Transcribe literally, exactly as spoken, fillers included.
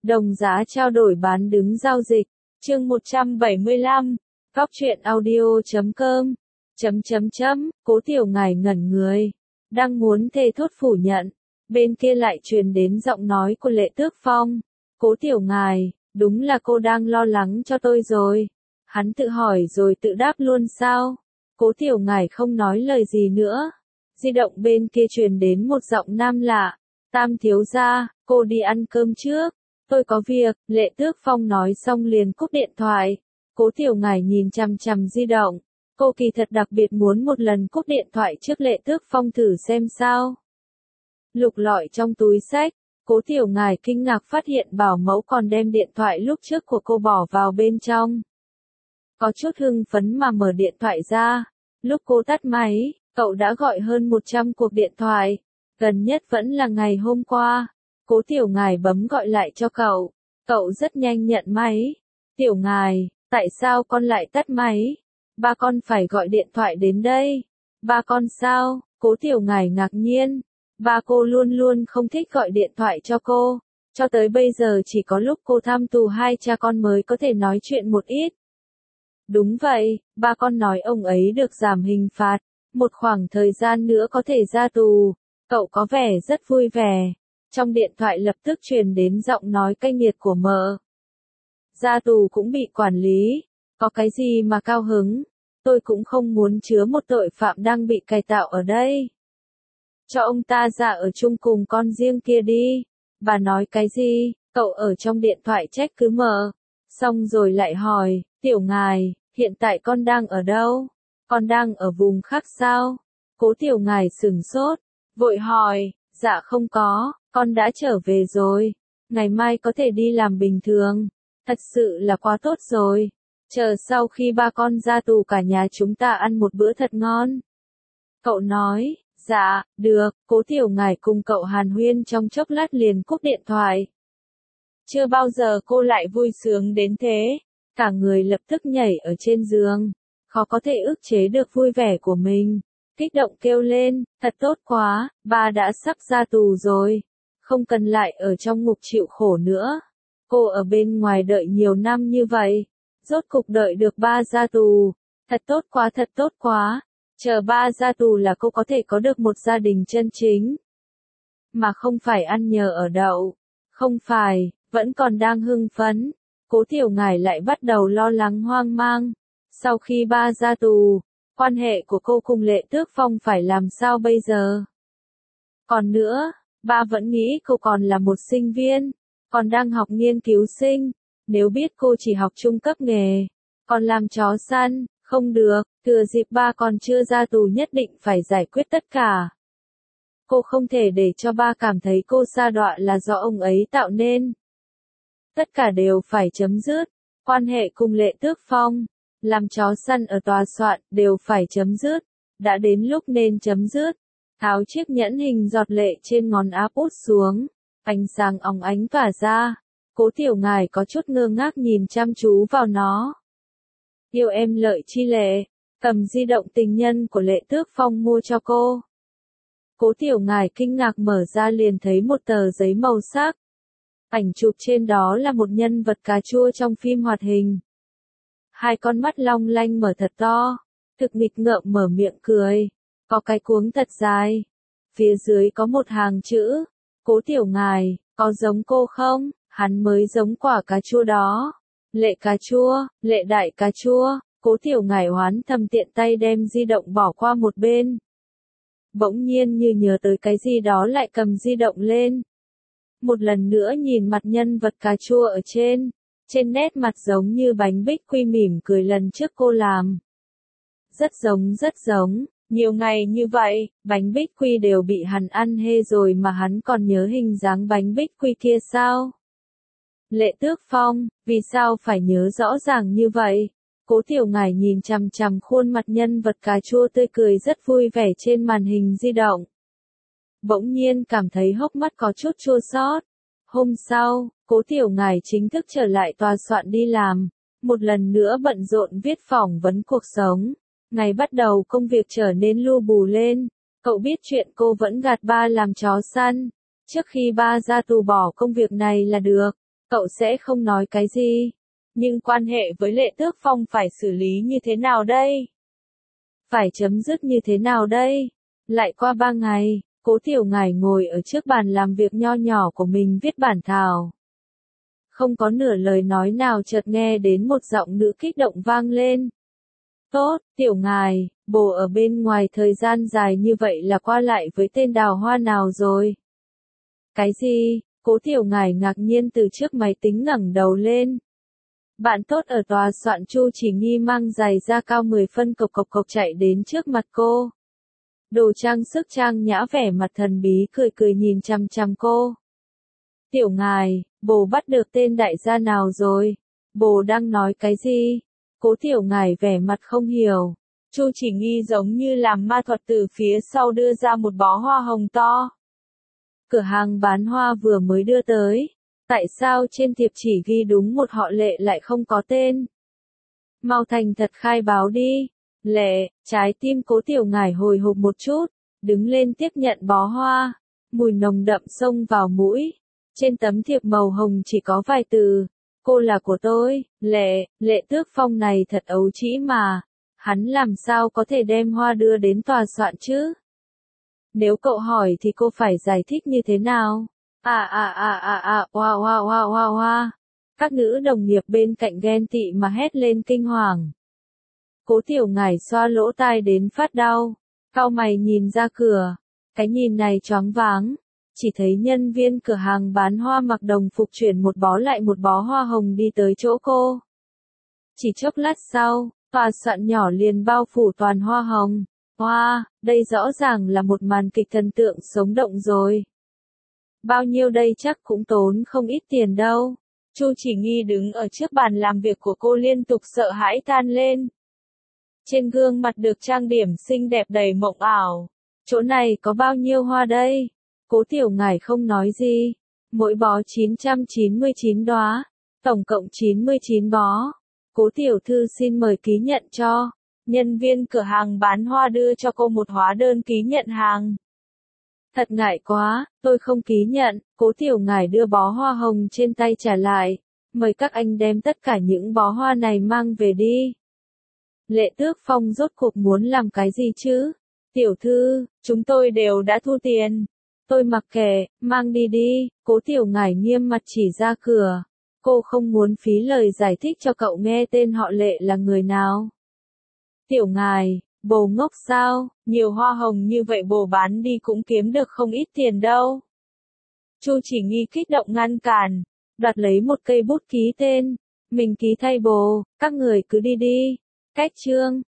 Đồng giá trao đổi bán đứng giao dịch. Chương một trăm bảy mươi lăm. Góc truyện audio chấm com. Chấm chấm chấm, Cố Tiểu Ngải ngẩn người. Đang muốn thề thốt phủ nhận. Bên kia lại truyền đến giọng nói của Lệ Tước Phong. Cố Tiểu Ngải, đúng là cô đang lo lắng cho tôi rồi. Hắn tự hỏi rồi tự đáp luôn sao? Cố Tiểu Ngải không nói lời gì nữa. Di động bên kia truyền đến một giọng nam lạ. Tam thiếu gia, cô đi ăn cơm trước. Tôi có việc, Lệ Tước Phong nói xong liền cúp điện thoại. Cố Tiểu Ngải nhìn chằm chằm di động. Cô kỳ thật đặc biệt muốn một lần cúp điện thoại trước Lệ Tước Phong thử xem sao. Lục lọi trong túi xách, Cố Tiểu Ngải kinh ngạc phát hiện bảo mẫu còn đem điện thoại lúc trước của cô bỏ vào bên trong. Có chút hưng phấn mà mở điện thoại ra. Lúc cô tắt máy, cậu đã gọi hơn một trăm cuộc điện thoại. Gần nhất vẫn là ngày hôm qua. Cố Tiểu Ngải bấm gọi lại cho cậu. Cậu rất nhanh nhận máy. Tiểu Ngải, tại sao con lại tắt máy? Ba con phải gọi điện thoại đến đây. Ba con sao? Cố Tiểu Ngải ngạc nhiên. Ba cô luôn luôn không thích gọi điện thoại cho cô. Cho tới bây giờ chỉ có lúc cô thăm tù hai cha con mới có thể nói chuyện một ít. Đúng vậy, ba con nói ông ấy được giảm hình phạt. Một khoảng thời gian nữa có thể ra tù. Cậu có vẻ rất vui vẻ. Trong điện thoại lập tức truyền đến giọng nói cay nghiệt của mợ. Ra tù cũng bị quản lý. Có cái gì mà cao hứng. Tôi cũng không muốn chứa một tội phạm đang bị cải tạo ở đây. Cho ông ta ra ở chung cùng con riêng kia đi. Bà nói cái gì? Cậu ở trong điện thoại trách cứ mợ. Xong rồi lại hỏi, Tiểu Ngải, hiện tại con đang ở đâu? Con đang ở vùng khác sao? Cố Tiểu Ngải sửng sốt, vội hỏi, dạ không có, con đã trở về rồi. Ngày mai có thể đi làm bình thường. Thật sự là quá tốt rồi. Chờ sau khi ba con ra tù cả nhà chúng ta ăn một bữa thật ngon. Cậu nói, dạ, được. Cố Tiểu Ngải cùng cậu hàn huyên trong chốc lát liền cúp điện thoại. Chưa bao giờ cô lại vui sướng đến thế. Cả người lập tức nhảy ở trên giường. Khó có thể ức chế được vui vẻ của mình. Kích động kêu lên, thật tốt quá, ba đã sắp ra tù rồi. Không cần lại ở trong ngục chịu khổ nữa. Cô ở bên ngoài đợi nhiều năm như vậy. Rốt cục đợi được ba ra tù. Thật tốt quá, thật tốt quá. Chờ ba ra tù là cô có thể có được một gia đình chân chính. Mà không phải ăn nhờ ở đậu. Không phải, vẫn còn đang hưng phấn. Cố Tiểu Ngải lại bắt đầu lo lắng hoang mang. Sau khi ba ra tù, quan hệ của cô cùng Lệ Tước Phong phải làm sao bây giờ? Còn nữa, ba vẫn nghĩ cô còn là một sinh viên, còn đang học nghiên cứu sinh. Nếu biết cô chỉ học trung cấp nghề, còn làm chó săn, không được, thừa dịp ba còn chưa ra tù nhất định phải giải quyết tất cả. Cô không thể để cho ba cảm thấy cô sa đọa là do ông ấy tạo nên. Tất cả đều phải chấm dứt. Quan hệ cùng Lệ Tước Phong, làm chó săn ở tòa soạn đều phải chấm dứt. Đã đến lúc nên chấm dứt. Tháo chiếc nhẫn hình giọt lệ trên ngón áp út xuống. Ánh sáng óng ánh tỏa ra. Cố Tiểu Ngải có chút ngơ ngác nhìn chăm chú vào nó. Yêu em Lợi Chi Lệ, cầm di động tình nhân của Lệ Tước Phong mua cho cô. Cố Tiểu Ngải kinh ngạc mở ra liền thấy một tờ giấy màu sắc. Ảnh chụp trên đó là một nhân vật cà chua trong phim hoạt hình. Hai con mắt long lanh mở thật to, thực nghịch ngợm mở miệng cười, có cái cuống thật dài. Phía dưới có một hàng chữ, Cố Tiểu Ngải, có giống cô không? Hắn mới giống quả cà chua đó. Lệ cà chua, Lệ đại cà chua. Cố Tiểu Ngải hoán thầm tiện tay đem di động bỏ qua một bên. Bỗng nhiên như nhớ tới cái gì đó lại cầm di động lên. Một lần nữa nhìn mặt nhân vật cà chua ở trên. Trên nét mặt giống như bánh bích quy mỉm cười lần trước cô làm. Rất giống rất giống. Nhiều ngày như vậy, bánh bích quy đều bị hắn ăn hê rồi mà hắn còn nhớ hình dáng bánh bích quy kia sao? Lệ Tước Phong, vì sao phải nhớ rõ ràng như vậy? Cố Tiểu Ngải nhìn chằm chằm khuôn mặt nhân vật cà chua tươi cười rất vui vẻ trên màn hình di động. Bỗng nhiên cảm thấy hốc mắt có chút chua xót. Hôm sau, Cố Tiểu Ngải chính thức trở lại tòa soạn đi làm. Một lần nữa bận rộn viết phỏng vấn cuộc sống. Ngày bắt đầu công việc trở nên lu bù lên. Cậu biết chuyện cô vẫn gạt ba làm chó săn. Trước khi ba ra tù bỏ công việc này là được. cậu sẽ không nói cái gì. Nhưng quan hệ với Lệ Tước Phong phải xử lý như thế nào đây? Phải chấm dứt như thế nào đây? Lại qua ba ngày, Cố Tiểu Ngải ngồi ở trước bàn làm việc nho nhỏ của mình viết bản thảo. Không có nửa lời nói nào chợt nghe đến một giọng nữ kích động vang lên. Tốt, Tiểu Ngải, bồ ở bên ngoài thời gian dài như vậy là qua lại với tên Đào Hoa nào rồi? Cái gì? Cố Tiểu Ngải ngạc nhiên từ trước máy tính ngẩng đầu lên. Bạn tốt ở tòa soạn Chu Chỉ Nghi mang giày da cao mười phân cộc cộc cộc chạy đến trước mặt cô. Đồ trang sức trang nhã vẻ mặt thần bí cười cười nhìn chằm chằm cô. Tiểu Ngải, bồ bắt được tên đại gia nào rồi? Bồ đang nói cái gì? Cố Tiểu Ngải vẻ mặt không hiểu. Chu Chỉ Nghi giống như làm ma thuật từ phía sau đưa ra một bó hoa hồng to. Cửa hàng bán hoa vừa mới đưa tới. Tại sao trên thiệp chỉ ghi đúng một họ Lệ lại không có tên? Mau thành thật khai báo đi. Lệ, trái tim Cố Tiểu Ngải hồi hộp một chút, đứng lên tiếp nhận bó hoa. Mùi nồng đậm xông vào mũi. Trên tấm thiệp màu hồng chỉ có vài từ. Cô là của tôi, Lệ, Lệ Tước Phong này thật ấu trĩ mà. Hắn làm sao có thể đem hoa đưa đến tòa soạn chứ? Nếu cậu hỏi thì cô phải giải thích như thế nào? À à à à à, wow wow wow wow wow. Các nữ đồng nghiệp bên cạnh ghen tị mà hét lên kinh hoàng. Cố Tiểu Ngải xoa lỗ tai đến phát đau, cau mày nhìn ra cửa. Cái nhìn này choáng váng, chỉ thấy nhân viên cửa hàng bán hoa mặc đồng phục chuyển một bó lại một bó hoa hồng đi tới chỗ cô. Chỉ chốc lát sau, tòa soạn nhỏ liền bao phủ toàn hoa hồng. Wow, đây rõ ràng là một màn kịch thần tượng sống động rồi. Bao nhiêu đây chắc cũng tốn không ít tiền đâu. Chu Chỉ Nghi đứng ở trước bàn làm việc của cô liên tục sợ hãi than lên. Trên gương mặt được trang điểm xinh đẹp đầy mộng ảo. Chỗ này có bao nhiêu hoa đây? Cố Tiểu Ngải không nói gì. Mỗi bó chín trăm chín mươi chín đóa, tổng cộng chín mươi chín bó. Cố tiểu thư xin mời ký nhận cho. Nhân viên cửa hàng bán hoa đưa cho cô một hóa đơn ký nhận hàng. Thật ngại quá, tôi không ký nhận. Cố Tiểu Ngải đưa bó hoa hồng trên tay trả lại. Mời các anh đem tất cả những bó hoa này mang về đi. Lệ Tước Phong rốt cuộc muốn làm cái gì chứ? Tiểu thư, chúng tôi đều đã thu tiền. Tôi mặc kệ, mang đi đi. Cố Tiểu Ngải nghiêm mặt chỉ ra cửa. Cô không muốn phí lời giải thích cho cậu nghe tên họ Lệ là người nào. Tiểu Ngải, bồ ngốc sao? Nhiều hoa hồng như vậy bồ bán đi cũng kiếm được không ít tiền đâu. Chu Chỉ Nghi kích động ngăn cản, đoạt lấy một cây bút ký tên. Mình ký thay bồ, các người cứ đi đi. Cách chương.